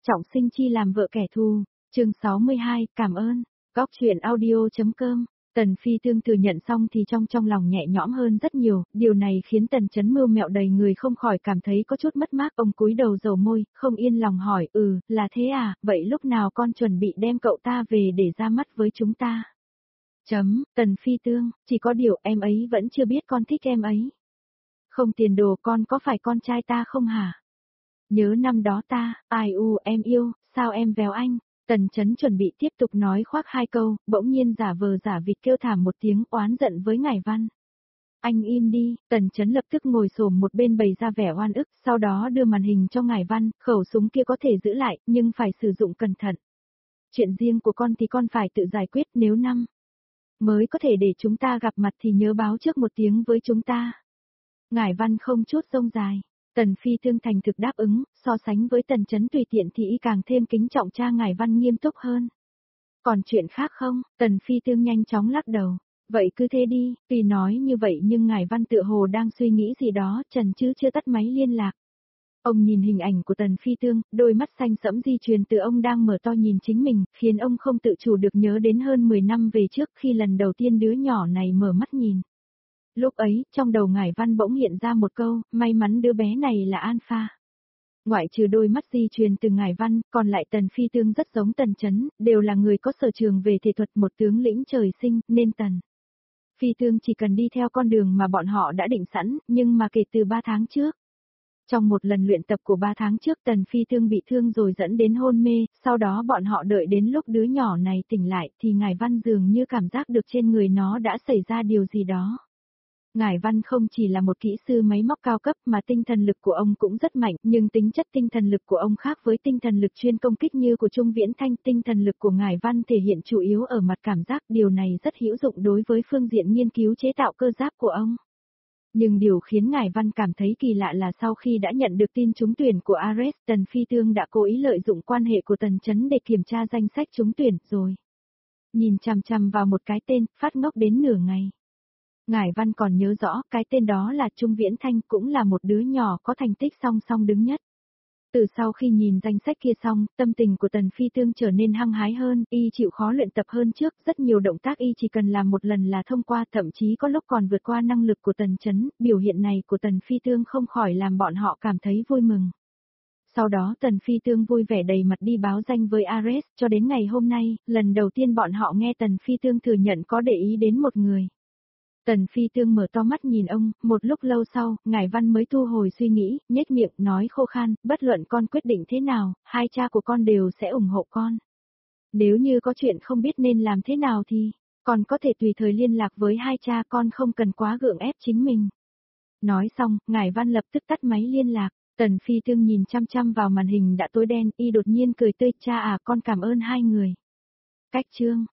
Trọng sinh chi làm vợ kẻ thù, chương 62, cảm ơn, Góc truyện audio.com. Tần Phi Tương thừa nhận xong thì trong lòng nhẹ nhõm hơn rất nhiều, điều này khiến Tần Chấn mưu mẹo đầy người không khỏi cảm thấy có chút mất mát. Ông cúi đầu dầu môi, không yên lòng hỏi, là thế à, vậy lúc nào con chuẩn bị đem cậu ta về để ra mắt với chúng ta? Tần Phi Tương, chỉ có điều em ấy vẫn chưa biết con thích em ấy. Không tiền đồ con có phải con trai ta không hả? Nhớ năm đó ta, em yêu, sao em véo anh? Tần Chấn chuẩn bị tiếp tục nói khoác hai câu, bỗng nhiên giả vờ giả vịt kêu thảm một tiếng oán giận với Ngải Văn. Anh im đi, Tần Chấn lập tức ngồi xổm một bên bày ra vẻ oan ức, sau đó đưa màn hình cho Ngải Văn, khẩu súng kia có thể giữ lại, nhưng phải sử dụng cẩn thận. Chuyện riêng của con thì con phải tự giải quyết, nếu năm mới có thể để chúng ta gặp mặt thì nhớ báo trước một tiếng với chúng ta. Ngải Văn không chút rông dài. Tần Phi Tương thành thực đáp ứng, so sánh với Tần Chấn tùy tiện thì y càng thêm kính trọng cha Ngải Văn nghiêm túc hơn. Còn chuyện khác không? Tần Phi Tương nhanh chóng lắc đầu. Vậy cứ thế đi, tuy nói như vậy nhưng Ngải Văn tựa hồ đang suy nghĩ gì đó, trần chứ chưa tắt máy liên lạc. Ông nhìn hình ảnh của Tần Phi Tương, đôi mắt xanh sẫm di truyền từ ông đang mở to nhìn chính mình, khiến ông không tự chủ được nhớ đến hơn 10 năm về trước khi lần đầu tiên đứa nhỏ này mở mắt nhìn. Lúc ấy, trong đầu Ngải Văn bỗng hiện ra một câu, may mắn đứa bé này là Alpha. Ngoại trừ đôi mắt di truyền từ Ngải Văn, còn lại Tần Phi Tương rất giống Tần Chấn, đều là người có sở trường về thể thuật, một tướng lĩnh trời sinh, nên Tần Phi Tương chỉ cần đi theo con đường mà bọn họ đã định sẵn, nhưng mà kể từ 3 tháng trước. Trong một lần luyện tập của 3 tháng trước Tần Phi Tương bị thương rồi dẫn đến hôn mê, sau đó bọn họ đợi đến lúc đứa nhỏ này tỉnh lại thì Ngải Văn dường như cảm giác được trên người nó đã xảy ra điều gì đó. Ngải Văn không chỉ là một kỹ sư máy móc cao cấp mà tinh thần lực của ông cũng rất mạnh, nhưng tính chất tinh thần lực của ông khác với tinh thần lực chuyên công kích như của Trung Viễn Thanh. Tinh thần lực của Ngải Văn thể hiện chủ yếu ở mặt cảm giác, điều này rất hữu dụng đối với phương diện nghiên cứu chế tạo cơ giáp của ông. Nhưng điều khiến Ngải Văn cảm thấy kỳ lạ là sau khi đã nhận được tin trúng tuyển của Ares, Tần Phi Tương đã cố ý lợi dụng quan hệ của Tần Chấn để kiểm tra danh sách trúng tuyển rồi. Nhìn chằm chằm vào một cái tên, phát ngốc đến nửa ngày. Ngải Văn còn nhớ rõ, cái tên đó là Trung Viễn Thanh, cũng là một đứa nhỏ có thành tích song song đứng nhất. Từ sau khi nhìn danh sách kia xong, tâm tình của Tần Phi Tương trở nên hăng hái hơn, y chịu khó luyện tập hơn trước, rất nhiều động tác y chỉ cần làm một lần là thông qua, thậm chí có lúc còn vượt qua năng lực của Tần Chấn. Biểu hiện này của Tần Phi Tương không khỏi làm bọn họ cảm thấy vui mừng. Sau đó Tần Phi Tương vui vẻ đầy mặt đi báo danh với Ares, cho đến ngày hôm nay, lần đầu tiên bọn họ nghe Tần Phi Tương thừa nhận có để ý đến một người. Tần Phi Tương mở to mắt nhìn ông, một lúc lâu sau, Ngải Văn mới thu hồi suy nghĩ, nhếch miệng, nói khô khan, bất luận con quyết định thế nào, hai cha của con đều sẽ ủng hộ con. Nếu như có chuyện không biết nên làm thế nào thì, con có thể tùy thời liên lạc với hai cha, con không cần quá gượng ép chính mình. Nói xong, Ngải Văn lập tức tắt máy liên lạc. Tần Phi Tương nhìn chăm chăm vào màn hình đã tối đen, y đột nhiên cười tươi, cha à, con cảm ơn hai người. Cách chương